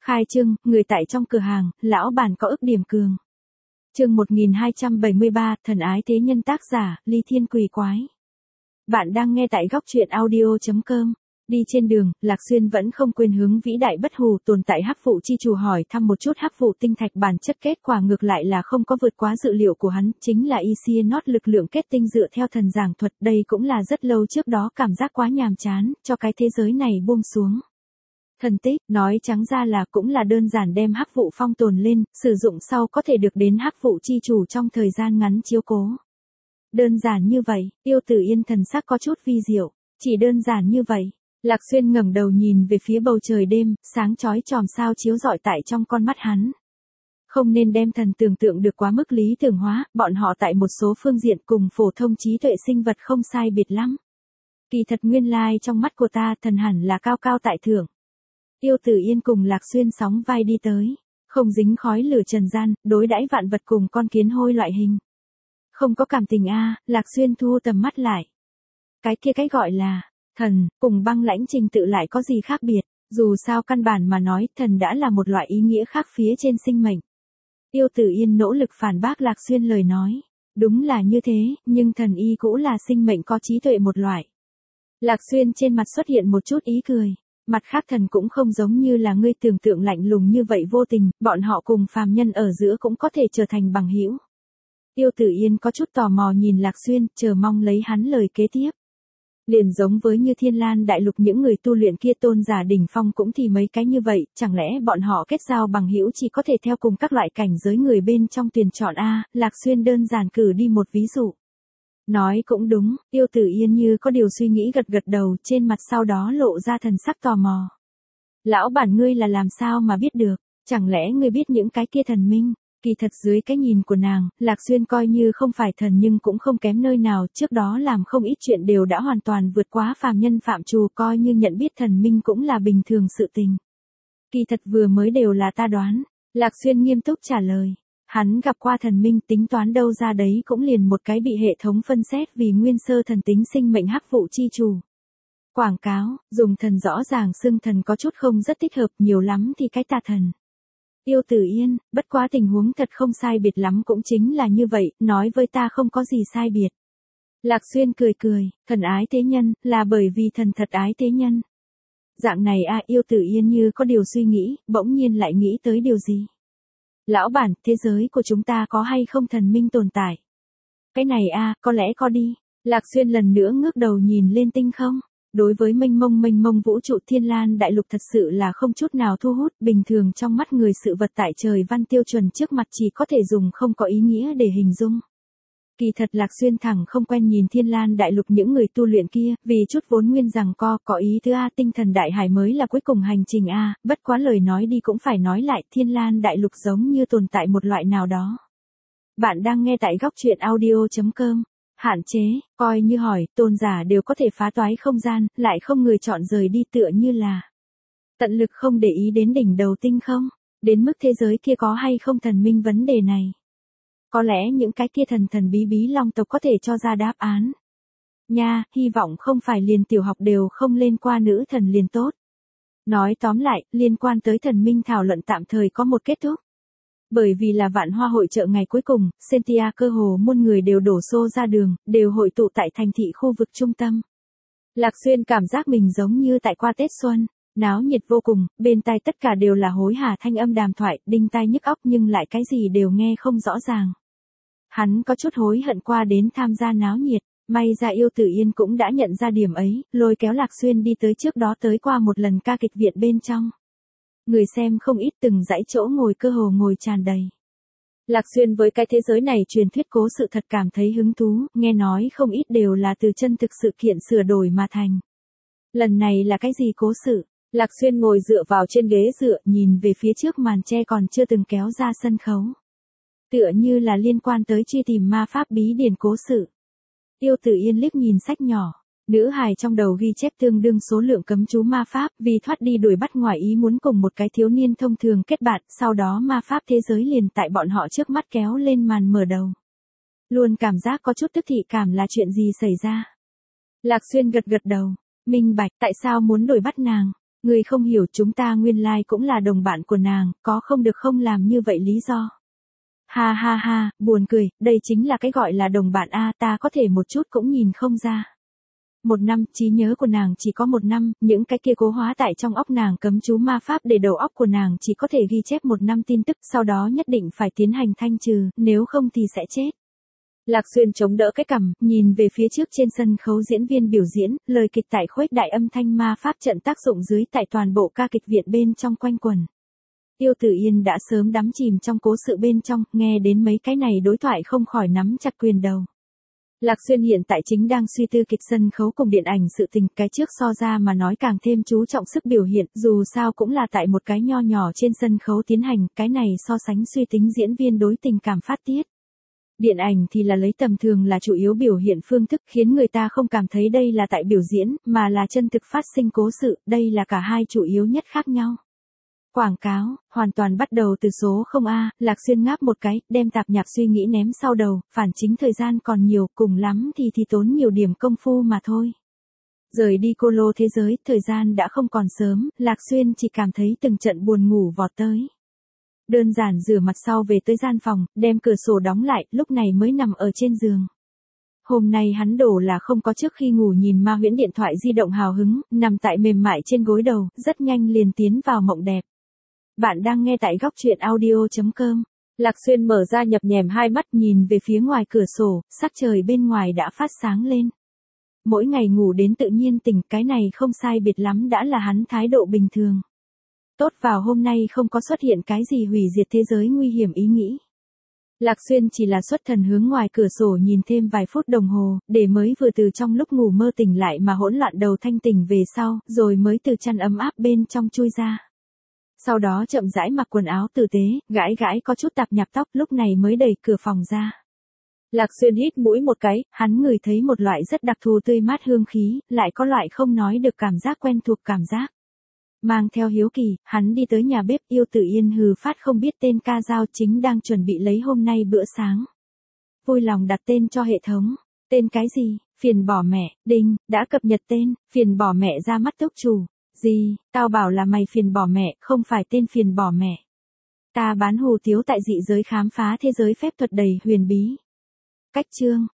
Khai trương, người tại trong cửa hàng, lão bản có ức điểm cường. Chương 1273, thần ái thế nhân, tác giả, Ly Thiên Quỷ Quái. Bạn đang nghe tại góc truyện audio.com. Đi trên đường, Lạc Xuyên vẫn không quên hướng vĩ đại bất hủ tồn tại Hắc Vụ chi chủ hỏi thăm một chút Hắc Vụ tinh thạch bản chất, kết quả ngược lại là không có vượt quá dự liệu của hắn, chính là Isienot lực lượng kết tinh dựa theo thần giảng thuật, đây cũng là rất lâu trước đó cảm giác quá nhàm chán, cho cái thế giới này buông xuống. Thần tích, nói trắng ra là cũng là đơn giản đem Hắc Vụ phong tồn lên, sử dụng sau có thể được đến Hắc Vụ chi chủ trong thời gian ngắn chiếu cố. Đơn giản như vậy, Yêu Tử Yên thần sắc có chút vi diệu, chỉ đơn giản như vậy. Lạc Xuyên ngẩng đầu nhìn về phía bầu trời đêm, sáng chói chòm sao chiếu rọi tại trong con mắt hắn. Không nên đem thần tưởng tượng được quá mức lý tưởng hóa, bọn họ tại một số phương diện cùng phổ thông trí tuệ sinh vật không sai biệt lắm. Kỳ thật nguyên lai trong mắt của ta thần hẳn là cao cao tại thượng. Yêu Tử Yên cùng Lạc Xuyên sóng vai đi tới, không dính khói lửa trần gian, đối đãi vạn vật cùng con kiến hôi loại hình. Không có cảm tình a, Lạc Xuyên thu tầm mắt lại. Cái kia cái gọi là thần, cùng băng lãnh trình tự lại có gì khác biệt, dù sao căn bản mà nói, thần đã là một loại ý nghĩa khác phía trên sinh mệnh. Yêu Tử Yên nỗ lực phản bác Lạc Xuyên lời nói, đúng là như thế, nhưng thần y cũng là sinh mệnh có trí tuệ một loại. Lạc Xuyên trên mặt xuất hiện một chút ý cười, mặt khác thần cũng không giống như là ngươi tưởng tượng lạnh lùng như vậy vô tình, bọn họ cùng phàm nhân ở giữa cũng có thể trở thành bằng hữu. Yêu Tử Yên có chút tò mò nhìn Lạc Xuyên, chờ mong lấy hắn lời kế tiếp. Liền giống với như Thiên Lan đại lục những người tu luyện kia tôn giả đỉnh phong cũng thì mấy cái như vậy, chẳng lẽ bọn họ kết giao bằng hữu chỉ có thể theo cùng các loại cảnh giới người bên trong tuyển chọn a? Lạc Xuyên đơn giản cử đi một ví dụ. Nói cũng đúng, Yêu Tử Yên như có điều suy nghĩ gật gật đầu, trên mặt sau đó lộ ra thần sắc tò mò. Lão bản ngươi là làm sao mà biết được, chẳng lẽ ngươi biết những cái kia thần minh? Kỳ thật dưới cái nhìn của nàng, Lạc Xuyên coi như không phải thần nhưng cũng không kém nơi nào, trước đó làm không ít chuyện đều đã hoàn toàn vượt quá phàm nhân phạm trù, coi như nhận biết thần minh cũng là bình thường sự tình. Kỳ thật vừa mới đều là ta đoán, Lạc Xuyên nghiêm túc trả lời. Hắn gặp qua thần minh, tính toán đâu ra đấy cũng liền một cái bị hệ thống phân xét vì nguyên sơ thần tính sinh mệnh Hắc Vụ chi chủ. Quảng cáo, dùng thần rõ ràng xưng thần có chút không rất thích hợp, nhiều lắm thì cái tà thần. Yêu Tử Yên, bất quá tình huống thật không sai biệt lắm cũng chính là như vậy, nói với ta không có gì sai biệt. Lạc Xuyên cười cười, thần ái thế nhân, là bởi vì thần thật ái thế nhân. Dạng này a, Yêu Tử Yên như có điều suy nghĩ, bỗng nhiên lại nghĩ tới điều gì. Lão bản, thế giới của chúng ta có hay không thần minh tồn tại? Cái này a, có lẽ có đi. Lạc Xuyên lần nữa ngước đầu nhìn lên tinh không. Đối với mênh mông vũ trụ Thiên Lan đại lục thật sự là không chút nào thu hút, bình thường trong mắt người sự vật tại trời văn tiêu chuẩn trước mặt chỉ có thể dùng không có ý nghĩa để hình dung. Kỳ thật Lạc Xuyên thẳng không quen nhìn Thiên Lan đại lục những người tu luyện kia, vì chút vốn nguyên rằng có ý thứ a, tinh thần đại hải mới là cuối cùng hành trình a, bất quá lời nói đi cũng phải nói lại, Thiên Lan đại lục giống như tồn tại một loại nào đó. Bạn đang nghe tại góc truyện audio.com. Hạn chế, coi như hỏi, tôn giả đều có thể phá toái không gian, lại không người chọn rời đi, tựa như là tận lực không để ý đến đỉnh đầu tinh không, đến mức thế giới kia có hay không thần minh vấn đề này. Có lẽ những cái kia thần bí long tộc có thể cho ra đáp án. Nha, hy vọng không phải liền tiểu học đều không lên qua nữ thần liền tốt. Nói tóm lại, liên quan tới thần minh thảo luận tạm thời có một kết thúc. Bởi vì là vạn hoa hội chợ ngày cuối cùng, Sentia cơ hồ muôn người đều đổ xô ra đường, đều hội tụ tại thành thị khu vực trung tâm. Lạc Xuyên cảm giác mình giống như tại qua Tết Xuân, náo nhiệt vô cùng, bên tai tất cả đều là hối hả thanh âm đàm thoại, đinh tai nhức óc nhưng lại cái gì đều nghe không rõ ràng. Hắn có chút hối hận qua đến tham gia náo nhiệt, may ra Yêu Tử Yên cũng đã nhận ra điểm ấy, lôi kéo Lạc Xuyên đi tới trước đó tới qua một lần ca kịch viện bên trong. Người xem không ít, từng dãy chỗ ngồi cơ hồ ngồi tràn đầy. Lạc Xuyên với cái thế giới này truyền thuyết cố sự thật cảm thấy hứng thú, nghe nói không ít đều là từ chân thực sự kiện sửa đổi mà thành. Lần này là cái gì cố sự? Lạc Xuyên ngồi dựa vào trên ghế dựa, nhìn về phía trước màn tre còn chưa từng kéo ra sân khấu. Tựa như là liên quan tới truy tìm ma pháp bí điển cố sự. Yêu Tử Yên liếc nhìn sách nhỏ. Nữ hài trong đầu ghi chép tương đương số lượng cấm chú ma pháp, vì thoát đi đuổi bắt ngoài ý muốn cùng một cái thiếu niên thông thường kết bạn, sau đó ma pháp thế giới liền tại bọn họ trước mắt kéo lên màn mở đầu. Luôn cảm giác có chút tức thị cảm là chuyện gì xảy ra. Lạc Xuyên gật gật đầu, minh bạch tại sao muốn đuổi bắt nàng. Ngươi không hiểu, chúng ta nguyên lai cũng là đồng bạn của nàng, có không được không làm như vậy lý do. Ha ha ha, buồn cười, đây chính là cái gọi là đồng bạn a, ta có thể một chút cũng nhìn không ra. 1 năm, trí nhớ của nàng chỉ có 1 năm, những cái kia cố hóa tại trong óc nàng cấm chú ma pháp để đầu óc của nàng chỉ có thể ghi chép 1 năm tin tức, sau đó nhất định phải tiến hành thanh trừ, nếu không thì sẽ chết. Lạc Xuyên chống đỡ cái cằm, nhìn về phía trước trên sân khấu diễn viên biểu diễn, lời kịch tại khuếch đại âm thanh ma pháp trận tác dụng dưới tại toàn bộ ca kịch viện bên trong quanh quẩn. Tiêu Tử Yên đã sớm đắm chìm trong cố sự bên trong, nghe đến mấy cái này đối thoại không khỏi nắm chặt quyền đầu. Lạc Xuyên hiện tại chính đang suy tư kịch sân khấu cùng điện ảnh sự tình, cái trước so ra mà nói càng thêm chú trọng sức biểu hiện, dù sao cũng là tại một cái nho nhỏ trên sân khấu tiến hành, cái này so sánh suy tính diễn viên đối tình cảm phát tiết. Điện ảnh thì là lấy tầm thường là chủ yếu biểu hiện phương thức, khiến người ta không cảm thấy đây là tại biểu diễn, mà là chân thực phát sinh cố sự, đây là cả hai chủ yếu nhất khác nhau. Quảng cáo, hoàn toàn bắt đầu từ số 0A, Lạc Xuyên ngáp một cái, đem tạp nhạp suy nghĩ ném sau đầu, phản chính thời gian còn nhiều, cùng lắm thì tốn nhiều điểm công phu mà thôi. Rời đi cô lô thế giới, thời gian đã không còn sớm, Lạc Xuyên chỉ cảm thấy từng trận buồn ngủ vọt tới. Đơn giản rửa mặt sau về tới gian phòng, đem cửa sổ đóng lại, lúc này mới nằm ở trên giường. Hôm nay hắn đổ là không có trước khi ngủ nhìn ma huyễn điện thoại di động hào hứng, nằm tại mềm mại trên gối đầu, rất nhanh liền tiến vào mộng đẹp. Bạn đang nghe tại góc truyện audio.com. Lạc Xuyên mở ra nhập nhèm hai mắt nhìn về phía ngoài cửa sổ, sắc trời bên ngoài đã phát sáng lên. Mỗi ngày ngủ đến tự nhiên tỉnh, cái này không sai biệt lắm đã là hắn thái độ bình thường. Tốt vào hôm nay không có xuất hiện cái gì hủy diệt thế giới nguy hiểm ý nghĩ. Lạc Xuyên chỉ là xuất thần hướng ngoài cửa sổ nhìn thêm vài phút đồng hồ, để mới vừa từ trong lúc ngủ mơ tỉnh lại mà hỗn loạn đầu thanh tỉnh về sau, rồi mới từ chăn ấm áp bên trong chui ra. Sau đó chậm rãi mặc quần áo tử tế, gãi gãi có chút tạp nhạp tóc, lúc này mới đẩy cửa phòng ra. Lạc Xuyên hít mũi một cái, hắn ngửi thấy một loại rất đặc thù tươi mát hương khí, lại có loại không nói được cảm giác quen thuộc cảm giác. Mang theo hiếu kỳ, hắn đi tới nhà bếp, Yêu Tử Yên hừ phát không biết tên ca dao chính đang chuẩn bị lấy hôm nay bữa sáng. Vui lòng đặt tên cho hệ thống. Tên cái gì? Phiền bỏ mẹ, đinh, đã cập nhật tên, phiền bỏ mẹ ra mắt túc chủ. Gì, tao bảo là mày phiền bỏ mẹ, không phải tên phiền bỏ mẹ. Ta bán hủ tiếu tại dị giới khám phá thế giới phép thuật đầy huyền bí. Cách chương,